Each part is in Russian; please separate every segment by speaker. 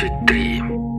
Speaker 1: 23.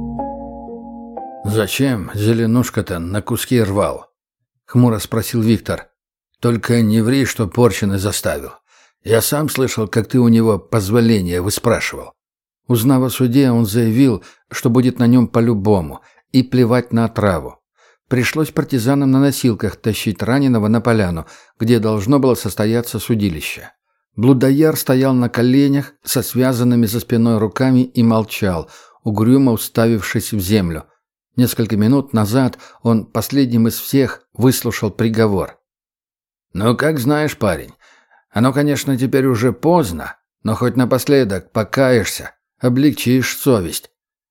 Speaker 2: «Зачем Зеленушка-то на куски рвал?» — хмуро спросил Виктор. «Только не ври, что Порченый заставил. Я сам слышал, как ты у него позволения выспрашивал». Узнав о суде, он заявил, что будет на нем по-любому, и плевать на отраву. Пришлось партизанам на носилках тащить раненого на поляну, где должно было состояться судилище. Блудояр стоял на коленях со связанными за спиной руками и молчал, угрюмо уставившись в землю. Несколько минут назад он последним из всех выслушал приговор. «Ну, как знаешь, парень. Оно, конечно, теперь уже поздно, но хоть напоследок покаешься, облегчишь совесть».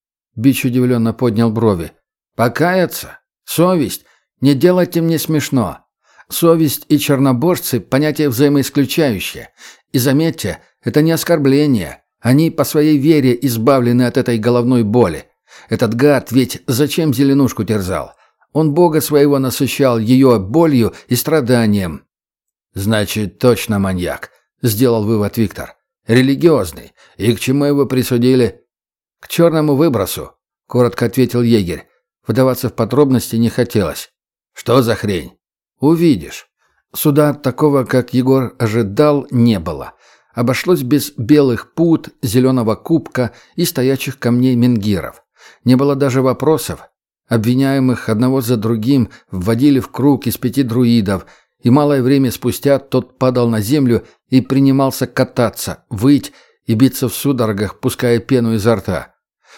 Speaker 2: Бич удивленно поднял брови. «Покаяться? Совесть? Не делайте мне смешно. Совесть и чернобожцы – понятия взаимоисключающие. И заметьте, это не оскорбление. Они по своей вере избавлены от этой головной боли. Этот гад ведь зачем Зеленушку терзал? Он Бога своего насыщал ее болью и страданием». «Значит, точно маньяк», – сделал вывод Виктор. «Религиозный. И к чему его присудили?» «К черному выбросу», – коротко ответил егерь. Вдаваться в подробности не хотелось. «Что за хрень?» «Увидишь». Суда такого, как Егор ожидал, не было. Обошлось без белых пут, зеленого кубка и стоячих камней менгиров. Не было даже вопросов. Обвиняемых одного за другим вводили в круг из 5 друидов, и малое время спустя тот падал на землю и принимался кататься, выть и биться в судорогах, пуская пену изо рта.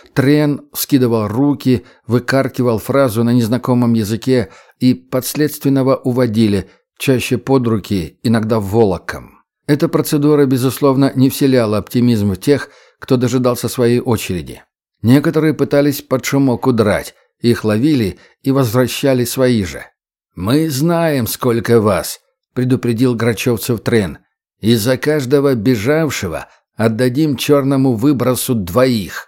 Speaker 2: Трен вскидывал руки, выкаркивал фразу на незнакомом языке, и подследственного уводили, чаще под руки, иногда волоком. Эта процедура, безусловно, не вселяла оптимизм в тех, кто дожидался своей очереди. Некоторые пытались под шумок удрать, их ловили и возвращали свои же. «Мы знаем, сколько вас», — предупредил грачевцев Трен. «И за каждого бежавшего отдадим черному выбросу 2».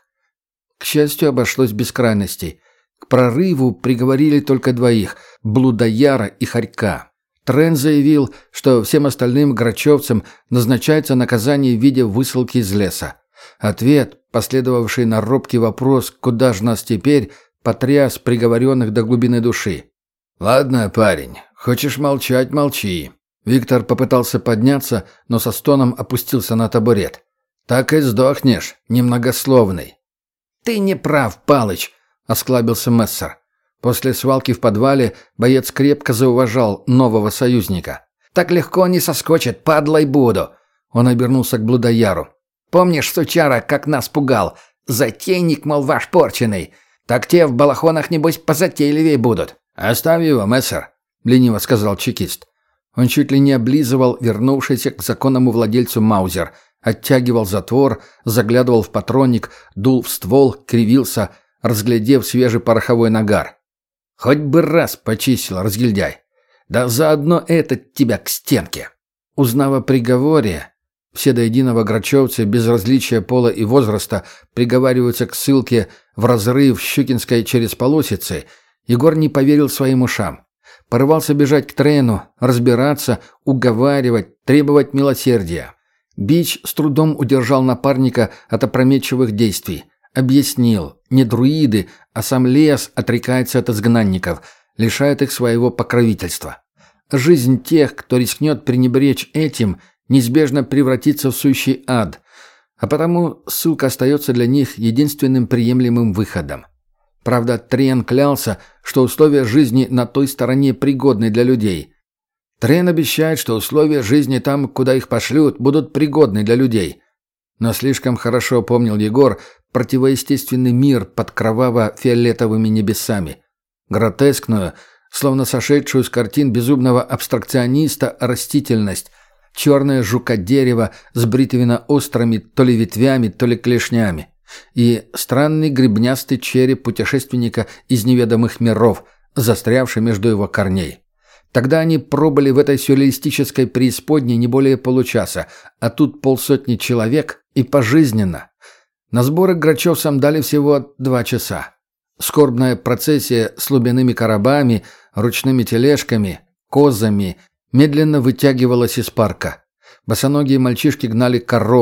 Speaker 2: К счастью, обошлось без крайностей. К прорыву приговорили только 2 – Блудояра и Хорька. Трен заявил, что всем остальным грачевцам назначается наказание в виде высылки из леса. Ответ, последовавший на робкий вопрос «Куда ж нас теперь?», потряс приговоренных до глубины души. «Ладно, парень, хочешь молчать – молчи». Виктор попытался подняться, но со стоном опустился на табурет. «Так и сдохнешь, немногословный». «Ты не прав, Палыч», — осклабился Мессер. После свалки в подвале боец крепко зауважал нового союзника. «Так легко не соскочит, падлой буду». Он обернулся к Блудояру. «Помнишь, сучара, как нас пугал? Затейник, мол, ваш порченый. Так те в балахонах, небось, позатейливее будут». «Оставь его, Мессер», — лениво сказал чекист. Он чуть ли не облизывал вернувшийся к законному владельцу маузер — оттягивал затвор, заглядывал в патронник, дул в ствол, кривился, разглядев свежий пороховой нагар. «Хоть бы раз почистил, разгильдяй! Да заодно этот тебя к стенке!» Узнав о приговоре, все до единого грачевцы без различия пола и возраста приговариваются к ссылке в разрыв Щукинской через полосицы, Егор не поверил своим ушам. Порывался бежать к Трену, разбираться, уговаривать, требовать милосердия. Бич с трудом удержал напарника от опрометчивых действий. Объяснил, не друиды, а сам лес отрекается от изгнанников, лишает их своего покровительства. Жизнь тех, кто рискнет пренебречь этим, неизбежно превратится в сущий ад, а потому ссылка остается для них единственным приемлемым выходом. Правда, Трен клялся, что условия жизни на той стороне пригодны для людей. Трен обещает, что условия жизни там, куда их пошлют, будут пригодны для людей. Но слишком хорошо помнил Егор противоестественный мир под кроваво-фиолетовыми небесами. Гротескную, словно сошедшую с картин безумного абстракциониста, растительность, черное жукодерево с бритвенно-острыми то ли ветвями, то ли клешнями, и странный гребнястый череп путешественника из неведомых миров, застрявший между его корней. Тогда они пробыли в этой сюрреалистической преисподней не более получаса, а тут 50 человек и пожизненно. На сборы грачевцам дали всего 2 часа. Скорбная процессия с лубяными коробами, ручными тележками, козами медленно вытягивалась из парка. Босоногие мальчишки гнали коров,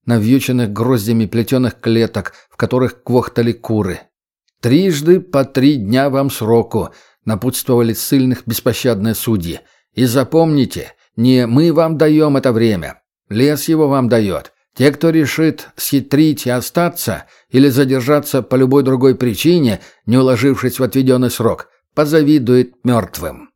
Speaker 2: навьюченных гроздями плетеных клеток, в которых квохтали куры. «Трижды по 3 дня вам сроку», — напутствовали ссыльных беспощадные судьи. «И запомните, не мы вам даем это время. Лес его вам дает. Те, кто решит схитрить и остаться или задержаться по любой другой причине, не уложившись в отведенный срок, позавидует мертвым».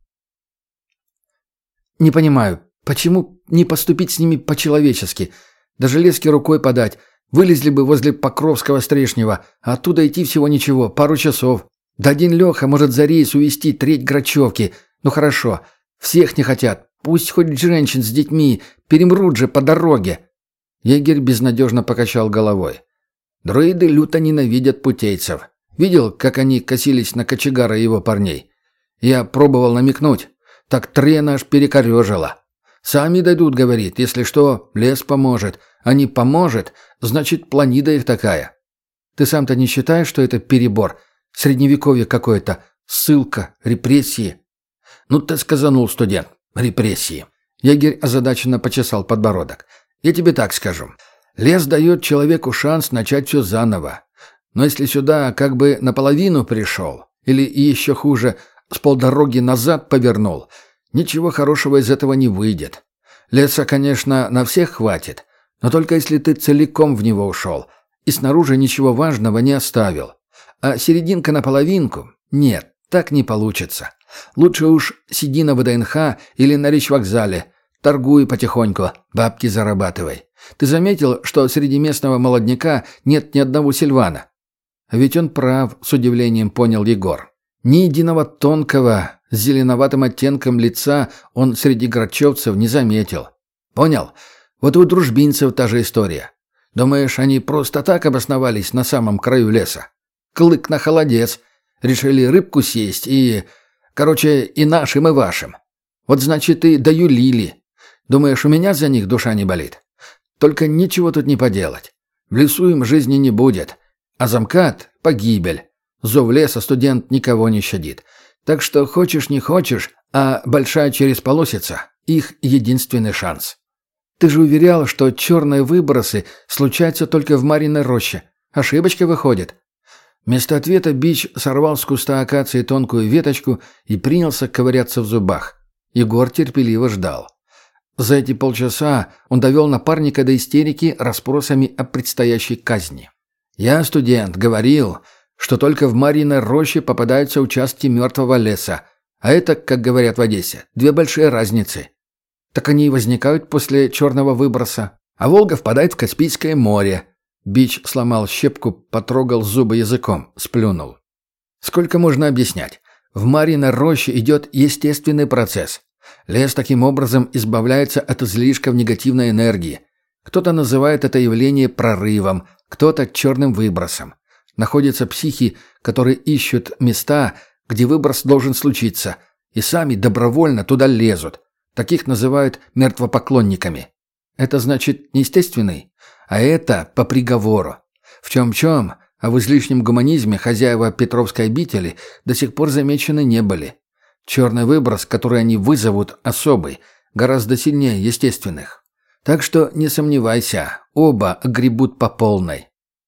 Speaker 2: «Не понимаю, почему не поступить с ними по-человечески? Даже лески рукой подать. Вылезли бы возле Покровского Стрешнего, а оттуда идти всего ничего, пару часов. Да один Леха может за рейс увезти треть Грачевки. Ну хорошо, всех не хотят. Пусть хоть женщин с детьми, перемрут же по дороге». Егерь безнадежно покачал головой. «Друиды люто ненавидят путейцев. Видел, как они косились на кочегара и его парней? Я пробовал намекнуть. Так трена аж перекорежило. Сами дойдут, говорит, если что, лес поможет. А не поможет, значит, планида их такая. Ты сам-то не считаешь, что это перебор? Средневековье какое-то, ссылка, репрессии?» «Ну ты сказанул, студент, репрессии». Егерь озадаченно почесал подбородок. «Я тебе так скажу. Лес дает человеку шанс начать все заново. Но если сюда как бы наполовину пришел, или еще хуже, с полдороги назад повернул, ничего хорошего из этого не выйдет. Леса, конечно, на всех хватит, но только если ты целиком в него ушел и снаружи ничего важного не оставил. А серединка на половинку? Нет, так не получится. Лучше уж сиди на ВДНХ или на речвокзале, торгуй потихоньку, бабки зарабатывай. Ты заметил, что среди местного молодняка нет ни одного Сильвана?» А ведь он прав, с удивлением понял Егор. Ни единого тонкого, с зеленоватым оттенком лица он среди грачевцев не заметил. «Понял? Вот у дружбинцев та же история. Думаешь, они просто так обосновались на самом краю леса? Клык на холодец. Решили рыбку съесть и... Короче, и нашим, и вашим. Вот значит, и доюлили. Думаешь, у меня за них душа не болит? Только ничего тут не поделать. В лесу им жизни не будет. А замкат — погибель. Зов леса студент никого не щадит. Так что хочешь не хочешь, а большая чересполосица — их единственный шанс. Ты же уверял, что черные выбросы случаются только в Мариной роще. Ошибочка выходит». Вместо ответа Бич сорвал с куста акации тонкую веточку и принялся ковыряться в зубах. Егор терпеливо ждал. За эти полчаса он довел напарника до истерики расспросами о предстоящей казни. «Я, студент, говорил, что только в Мариной роще попадаются участки мертвого леса, а это, как говорят в Одессе, 2 большие разницы. Так они и возникают после черного выброса, а Волга впадает в Каспийское море». Бич сломал щепку, потрогал зубы языком, сплюнул. «Сколько можно объяснять? В Мариной роще идет естественный процесс. Лес таким образом избавляется от излишков негативной энергии. Кто-то называет это явление прорывом, кто-то черным выбросом. Находятся психи, которые ищут места, где выброс должен случиться, и сами добровольно туда лезут. Таких называют мертвопоклонниками. Это значит неестественный? А это по приговору. В чем-чем, а в излишнем гуманизме хозяева Петровской обители до сих пор замечены не были. Черный выброс, который они вызовут, особый, гораздо сильнее естественных. Так что не сомневайся, оба огребут по полной».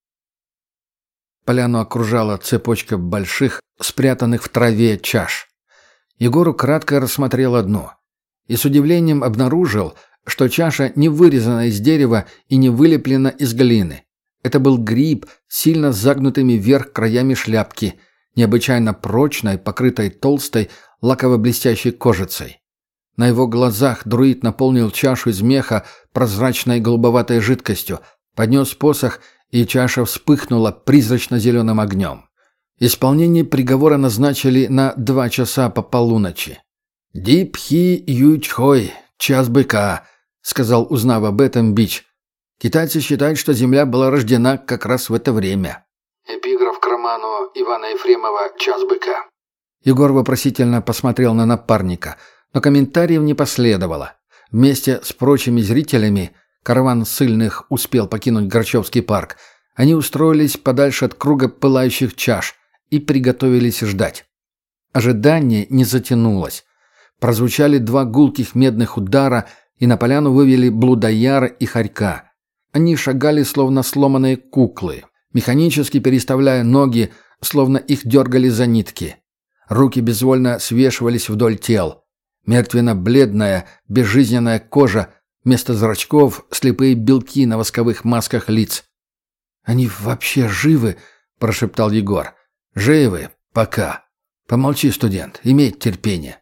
Speaker 2: Поляну окружала цепочка больших, спрятанных в траве чаш. Егор кратко рассмотрел одну и с удивлением обнаружил, что чаша не вырезана из дерева и не вылеплена из глины. Это был гриб с сильно загнутыми вверх краями шляпки, необычайно прочной, покрытой толстой, лаково-блестящей кожицей. На его глазах друид наполнил чашу из меха прозрачной голубоватой жидкостью, поднес посох, и чаша вспыхнула призрачно-зеленым огнем. Исполнение приговора назначили на 2 часа по полуночи. «Дипхи ючхой, час быка», — сказал, узнав об этом, Бич. «Китайцы считают, что Земля была рождена как раз в это время».
Speaker 1: Эпиграф к роману Ивана Ефремова «Час быка».
Speaker 2: Егор вопросительно посмотрел на напарника, но комментариев не последовало. Вместе с прочими зрителями караван ссыльных успел покинуть Грачевский парк. Они устроились подальше от круга пылающих чаш и приготовились ждать. Ожидание не затянулось. Прозвучали 2 гулких медных удара, и на поляну вывели Блудояра и Хорька. Они шагали, словно сломанные куклы, механически переставляя ноги, словно их дергали за нитки. Руки безвольно свешивались вдоль тел. Мертвенно-бледная, безжизненная кожа, вместо зрачков — слепые белки на восковых масках лиц. «Они вообще живы?» — прошептал Егор. «Живы. Пока. Помолчи, студент. Имей терпение».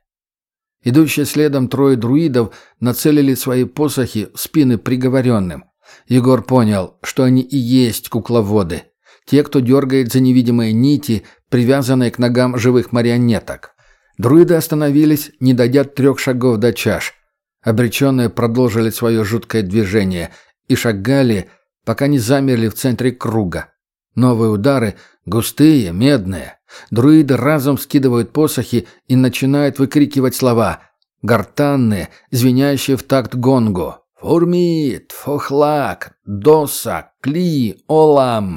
Speaker 2: Идущие следом трое друидов нацелили свои посохи в спины приговоренным. Егор понял, что они и есть кукловоды. Те, кто дергает за невидимые нити, привязанные к ногам живых марионеток. Друиды остановились, не дойдя 3 шагов до чаш. Обреченные продолжили свое жуткое движение и шагали, пока не замерли в центре круга. Новые удары, густые, медные. Друиды разом скидывают посохи и начинают выкрикивать слова. Гортанные, звенящие в такт гонгу. «Фурмит! Фохлак! Доса! Кли! Олам!»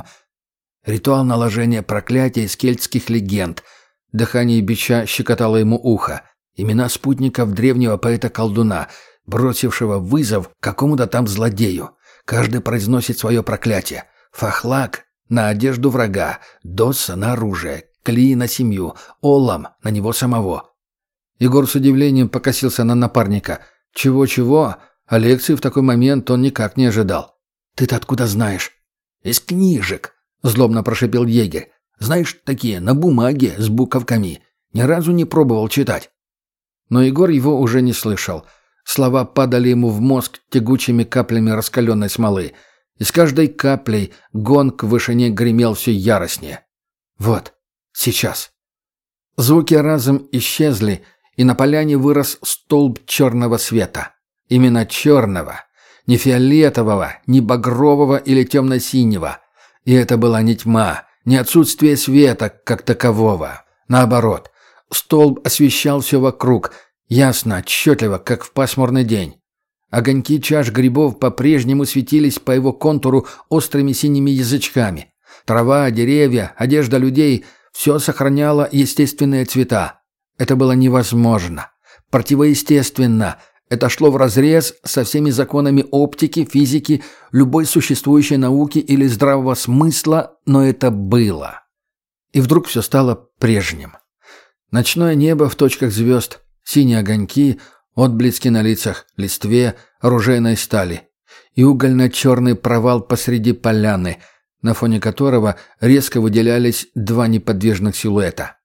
Speaker 2: Ритуал наложения проклятия из кельтских легенд. Дыхание бича щекотало ему ухо. Имена спутников древнего поэта-колдуна, бросившего вызов какому-то там злодею. Каждый произносит свое проклятие. Фохлак — на одежду врага, Доса — на оружие, Кли — на семью, Олам — на него самого. Егор с удивлением покосился на напарника. Чего-чего, а лекции в такой момент он никак не ожидал. «Ты-то откуда знаешь?» «Из книжек», — злобно прошипел егерь. «Знаешь, такие, на бумаге, с буковками. Ни разу не пробовал читать». Но Егор его уже не слышал. Слова падали ему в мозг тягучими каплями раскаленной смолы. И с каждой каплей гонг в вышине гремел все яростнее. «Вот, сейчас». Звуки разом исчезли, и на поляне вырос столб черного света. Именно черного. Не фиолетового, не багрового или темно-синего. И это была не тьма, не отсутствие света как такового. Наоборот, столб освещал все вокруг, ясно, отчетливо, как в пасмурный день. Огоньки чаш грибов по-прежнему светились по его контуру острыми синими язычками. Трава, деревья, одежда людей — все сохраняло естественные цвета. Это было невозможно. Противоестественно. Это шло вразрез со всеми законами оптики, физики, любой существующей науки или здравого смысла, но это было. И вдруг все стало прежним. Ночное небо в точках звезд, синие огоньки, отблески на лицах, листве, оружейной стали. И угольно-черный провал посреди поляны, на фоне которого резко выделялись 2 неподвижных силуэта.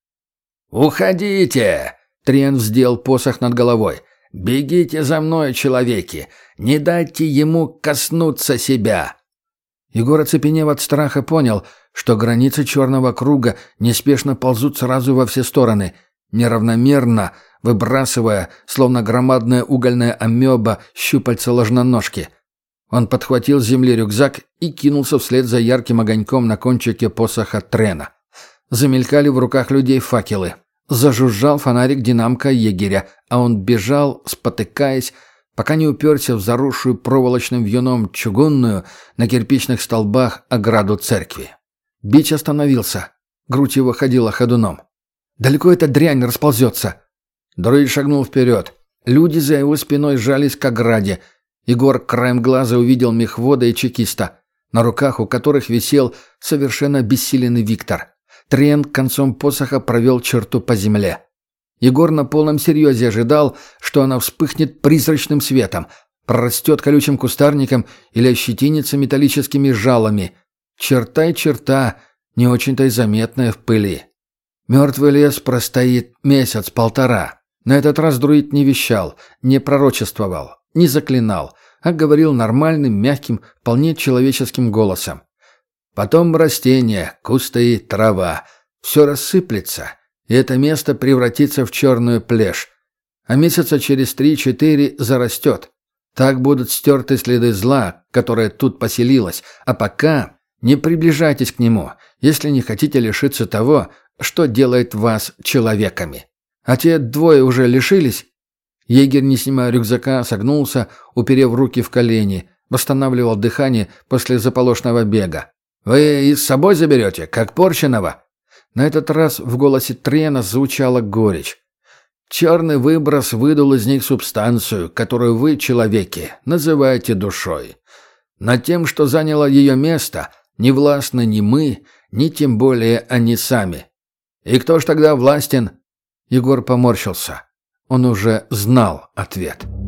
Speaker 2: «Уходите!» — Триен вздел посох над головой. «Бегите за мной, человеки! Не дайте ему коснуться себя!» Егор, оцепенев от страха, понял, что границы черного круга неспешно ползут сразу во все стороны, неравномерно, выбрасывая, словно громадная угольная амеба, щупальца ложноножки. Он подхватил с земли рюкзак и кинулся вслед за ярким огоньком на кончике посоха Трена. Замелькали в руках людей факелы. Зажужжал фонарик динамка егеря, а он бежал, спотыкаясь, пока не уперся в заросшую проволочным вьюном чугунную на кирпичных столбах ограду церкви. Бич остановился. Грудь его ходила ходуном. «Далеко эта дрянь расползется?» Друид шагнул вперед. Люди за его спиной сжались к ограде. Егор краем глаза увидел мехвода и чекиста, на руках у которых висел совершенно обессиленный Виктор. Триен концом посоха провел черту по земле. Егор на полном серьезе ожидал, что она вспыхнет призрачным светом, прорастет колючим кустарником или ощетинится металлическими жалами. Черта и черта, не очень-то и заметная в пыли. Мертвый лес простоит месяц-полтора. На этот раз друид не вещал, не пророчествовал, не заклинал, а говорил нормальным, мягким, вполне человеческим голосом. Потом растения, кусты, трава. Все рассыплется, и это место превратится в черную плешь. А месяца через 3-4 зарастет. Так будут стерты следы зла, которое тут поселилось. А пока не приближайтесь к нему, если не хотите лишиться того, что делает вас человеками. А те 2 уже лишились? Егерь, не снимая рюкзака, согнулся, уперев руки в колени, восстанавливал дыхание после заполошного бега. «Вы и с собой заберете, как порченого?» На этот раз в голосе Трена звучала горечь. «Черный выброс выдул из них субстанцию, которую вы, человеки, называете душой. Над тем, что заняло ее место, не властны ни мы, ни тем более они сами. И кто ж тогда властен? Егор поморщился. Он уже знал ответ.